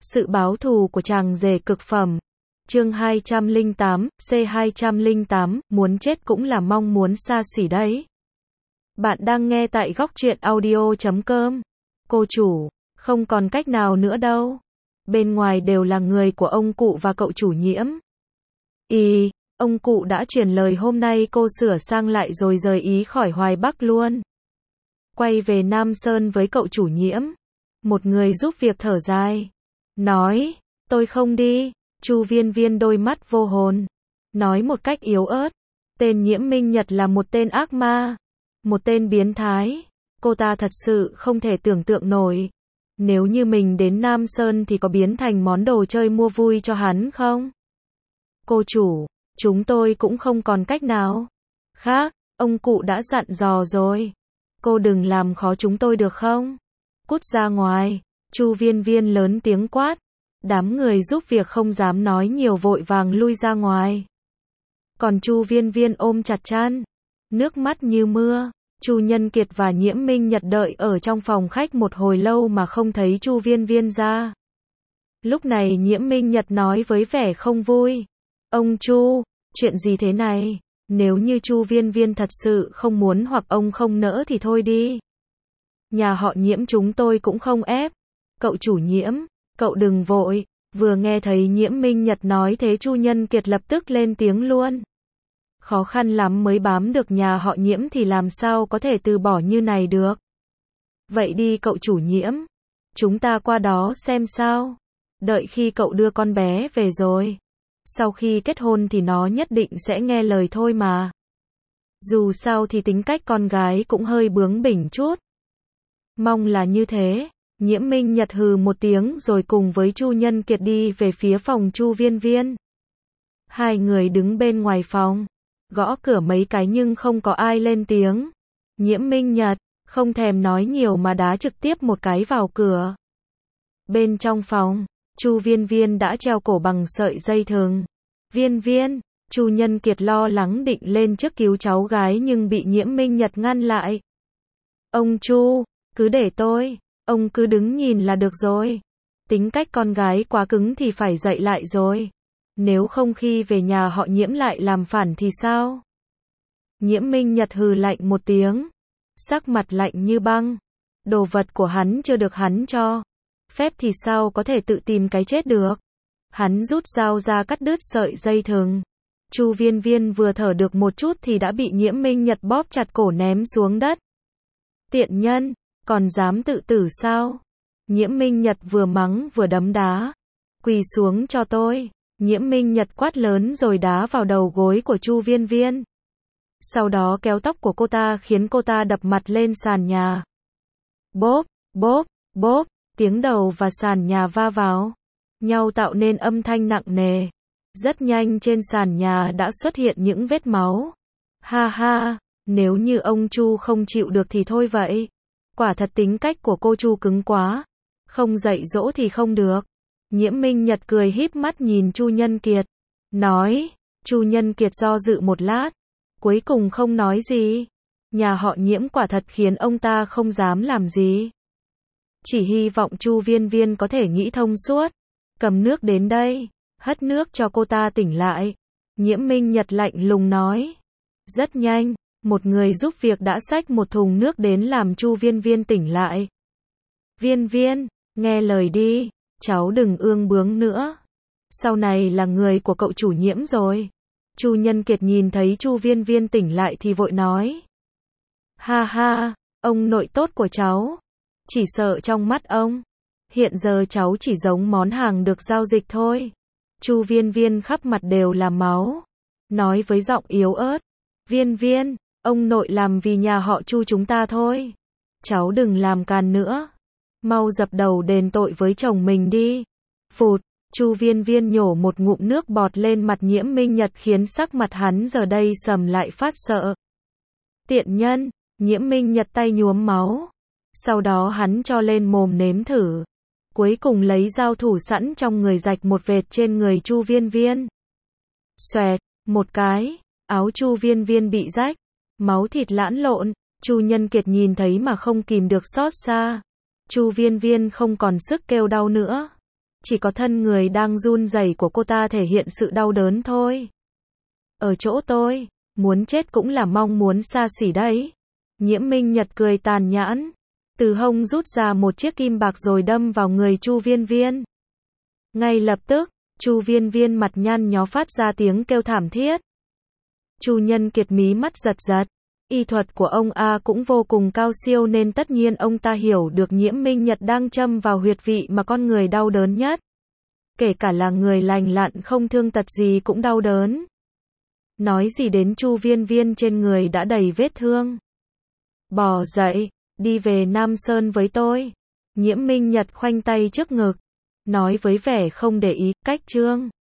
Sự báo thù của chàng rể cực phẩm. Chương 208, C208, muốn chết cũng là mong muốn xa xỉ đấy. Bạn đang nghe tại góc truyện audio.com. Cô chủ, không còn cách nào nữa đâu. Bên ngoài đều là người của ông cụ và cậu chủ Nhiễm. Ông cụ đã truyền lời hôm nay cô sửa sang lại rồi rời ý khỏi Hoài Bắc luôn. Quay về Nam Sơn với cậu chủ Nhiễm. Một người giúp việc thở dài. Nói, tôi không đi. Chu Viên Viên đôi mắt vô hồn. Nói một cách yếu ớt. Tên Nhiễm Minh Nhật là một tên ác ma. Một tên biến thái. Cô ta thật sự không thể tưởng tượng nổi. Nếu như mình đến Nam Sơn thì có biến thành món đồ chơi mua vui cho hắn không? Cô chủ, chúng tôi cũng không còn cách nào khác. Ông cụ đã dặn dò rồi. Cô đừng làm khó chúng tôi được không? Cút ra ngoài. Chu Viên Viên lớn tiếng quát. Đám người giúp việc không dám nói nhiều vội vàng lui ra ngoài. Còn Chu Viên Viên ôm chặt chăn. Nước mắt như mưa. Chu Nhân Kiệt và Nhiễm Minh Nhật đợi ở trong phòng khách một hồi lâu mà không thấy Chu Viên Viên ra. Lúc này Nhiễm Minh Nhật nói với vẻ không vui. Ông Chu, chuyện gì thế này? Nếu như Chu Viên Viên thật sự không muốn hoặc ông không nỡ thì thôi đi. Nhà họ Nhiễm chúng tôi cũng không ép. Cậu chủ Nhiễm, cậu đừng vội. Vừa nghe thấy Nhiễm Minh Nhật nói thế Chu Nhân Kiệt lập tức lên tiếng luôn. Khó khăn lắm mới bám được nhà họ Nhiễm thì làm sao có thể từ bỏ như này được. Vậy đi cậu chủ Nhiễm. Chúng ta qua đó xem sao. Đợi khi cậu đưa con bé về rồi. Sau khi kết hôn thì nó nhất định sẽ nghe lời thôi mà. Dù sao thì tính cách con gái cũng hơi bướng bỉnh chút. Mong là như thế. Nhiễm Minh Nhật hừ một tiếng rồi cùng với Chu Nhân Kiệt đi về phía phòng Chu Viên Viên. Hai người đứng bên ngoài phòng. Gõ cửa mấy cái nhưng không có ai lên tiếng. Nhiễm Minh Nhật không thèm nói nhiều mà đá trực tiếp một cái vào cửa. Bên trong phòng, Chu Viên Viên đã treo cổ bằng sợi dây thừng. Viên Viên, Chu Nhân Kiệt lo lắng định lên trước cứu cháu gái nhưng bị Nhiễm Minh Nhật ngăn lại. Ông Chu, cứ để tôi, ông cứ đứng nhìn là được rồi. Tính cách con gái quá cứng thì phải dạy lại rồi. Nếu không khi về nhà họ Nhiễm lại làm phản thì sao? Nhiễm Minh Nhật hừ lạnh một tiếng. Sắc mặt lạnh như băng. Đồ vật của hắn chưa được hắn cho phép thì sao có thể tự tìm cái chết được. Hắn rút dao ra cắt đứt sợi dây thừng. Chu Viên Viên vừa thở được một chút thì đã bị Nhiễm Minh Nhật bóp chặt cổ ném xuống đất. Tiện nhân, còn dám tự tử sao? Nhiễm Minh Nhật vừa mắng vừa đấm đá. Quỳ xuống cho tôi. Nhiễm Minh Nhật quát lớn rồi đá vào đầu gối của Chu Viên Viên. Sau đó kéo tóc của cô ta khiến cô ta đập mặt lên sàn nhà. Bốp, bốp, bốp, tiếng đầu và sàn nhà va vào nhau tạo nên âm thanh nặng nề. Rất nhanh trên sàn nhà đã xuất hiện những vết máu. Ha ha, nếu như ông Chu không chịu được thì thôi vậy. Quả thật tính cách của cô Chu cứng quá. Không dạy dỗ thì không được. Nhiễm Minh Nhật cười híp mắt nhìn Chu Nhân Kiệt. Nói, Chu Nhân Kiệt do dự một lát. Cuối cùng không nói gì. Nhà họ Nhiễm quả thật khiến ông ta không dám làm gì. Chỉ hy vọng Chu Viên Viên có thể nghĩ thông suốt. Cầm nước đến đây. Hất nước cho cô ta tỉnh lại. Nhiễm Minh Nhật lạnh lùng nói. Rất nhanh, một người giúp việc đã xách một thùng nước đến làm Chu Viên Viên tỉnh lại. Viên Viên, nghe lời đi. Cháu đừng ương bướng nữa. Sau này là người của cậu chủ Nhiễm rồi. Chu Nhân Kiệt nhìn thấy Chu Viên Viên tỉnh lại thì vội nói. Ha ha, ông nội tốt của cháu. Chỉ sợ trong mắt ông. Hiện giờ cháu chỉ giống món hàng được giao dịch thôi. Chu Viên Viên khắp mặt đều là máu. Nói với giọng yếu ớt. Viên Viên, ông nội làm vì nhà họ Chu chúng ta thôi. Cháu đừng làm càn nữa. Mau dập đầu đền tội với chồng mình đi. Phụt, Chu Viên Viên nhổ một ngụm nước bọt lên mặt Nhiễm Minh Nhật khiến sắc mặt hắn giờ đây sầm lại phát sợ. Tiện nhân, Nhiễm Minh Nhật tay nhuốm máu. Sau đó hắn cho lên mồm nếm thử. Cuối cùng lấy dao thủ sẵn trong người rạch một vệt trên người Chu Viên Viên. Xoẹt, một cái, áo Chu Viên Viên bị rách. Máu thịt lãn lộn, Chu Nhân Kiệt nhìn thấy mà không kìm được xót xa. Chu Viên Viên không còn sức kêu đau nữa. chỉ có thân người đang run rẩy của cô ta thể hiện sự đau đớn thôi. Ở chỗ tôi, muốn chết cũng là mong muốn xa xỉ đấy. Nhiễm Minh Nhật cười tàn nhẫn, từ hông rút ra một chiếc kim bạc rồi đâm vào người Chu Viên Viên. Ngay lập tức, Chu Viên Viên mặt nhăn nhó phát ra tiếng kêu thảm thiết. Chu Nhân Kiệt mí mắt giật giật. Y thuật của ông A cũng vô cùng cao siêu nên tất nhiên ông ta hiểu được Nhiễm Minh Nhật đang châm vào huyệt vị mà con người đau đớn nhất. Kể cả là người lành lặn không thương tật gì cũng đau đớn. Nói gì đến Chu Viên Viên trên người đã đầy vết thương. Bỏ dậy, đi về Nam Sơn với tôi. Nhiễm Minh Nhật khoanh tay trước ngực, nói với vẻ không để ý, cách Trương